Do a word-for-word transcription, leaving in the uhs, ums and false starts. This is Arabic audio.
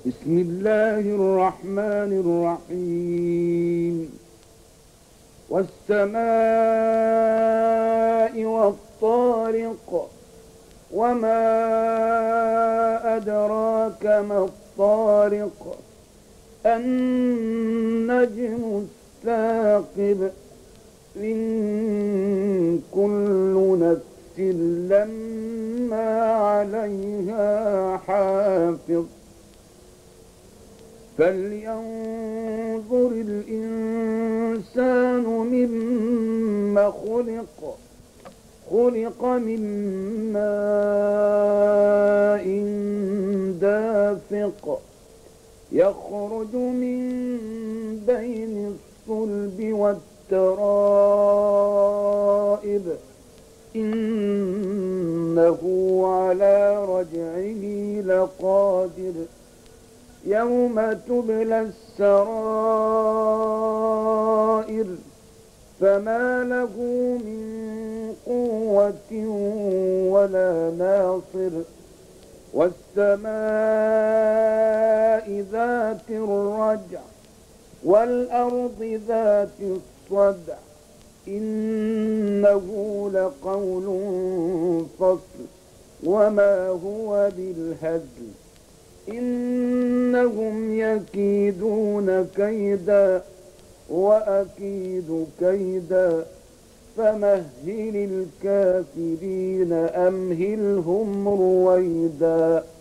بسم الله الرحمن الرحيم. والسماء والطارق، وما أدراك ما الطارق، النجم الثاقب، إن كل نفس لما عليها حافظ، فلينظر الإنسان مما خلق خلق من ماء دافق، يخرج من بين الصلب والترائب، إنه على رجعه لقادر، يوم تبلى السرائر، فما له من قوة ولا ناصر، والسماء ذات الرجع، والأرض ذات الصدع، إنه لقول فصل، وما هو بالهزل، إنهم يكيدون كيدا وأكيد كيدا، فمهل الكافرين أمهلهم رويدا.